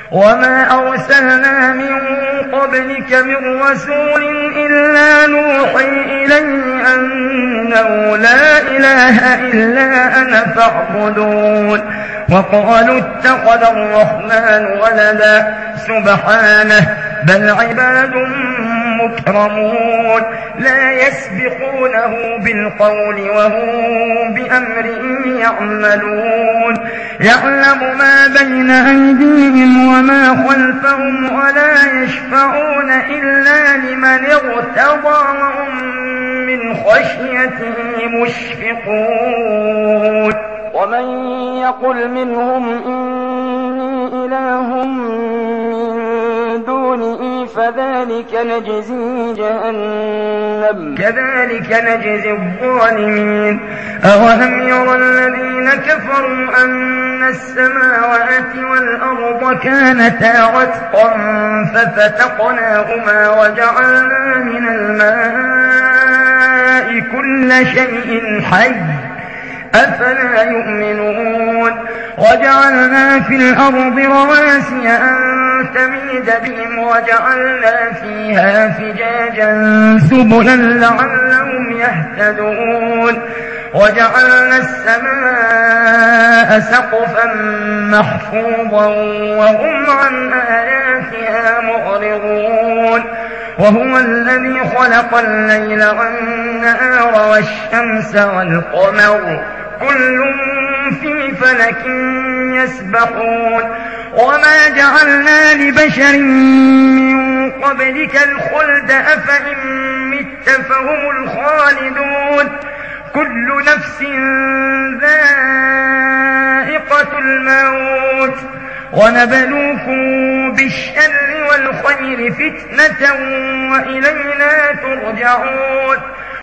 وما أرسلنا من قبلك من رسول إلا نوحي إليه أنه لا إله إلا أنا فاعبدون. وقالوا اتخذ الرحمن ولدا سبحانه بل عباد مكرمون لا يسبقونه بالقول وهم بأمره يعملون. يعلم ما بين أيديهم وما خلفهم ولا يشفعون إلا لمن ارتضى وهم من خشيته مشفقون. ومن يقل منهم إني إله من دونه فذلك نجزي جهنم كذلك نجزي الظالمين. أولم يرى الذين كفروا أن السماوات والأرض كانتا رتقا ففتقناهما وجعلنا من الماء كل شيء حي أفلا يؤمنون. وجعلنا في الأرض رواسي أن تميد بهم وجعلنا فيها فجاجا سبلا لعلهم يهتدون. وجعلنا السماء سقفا محفوظا وهم عن آياتها معرضون. وهو الذي خلق الليل والنهار والشمس والقمر كل في فلك يسبحون. وما جعلنا لبشر من قبلك الخلد أفإن مت فهم الخالدون. كل نفس ذائقة الموت ونبلوكم بالشر والخير فتنة وإلينا ترجعون.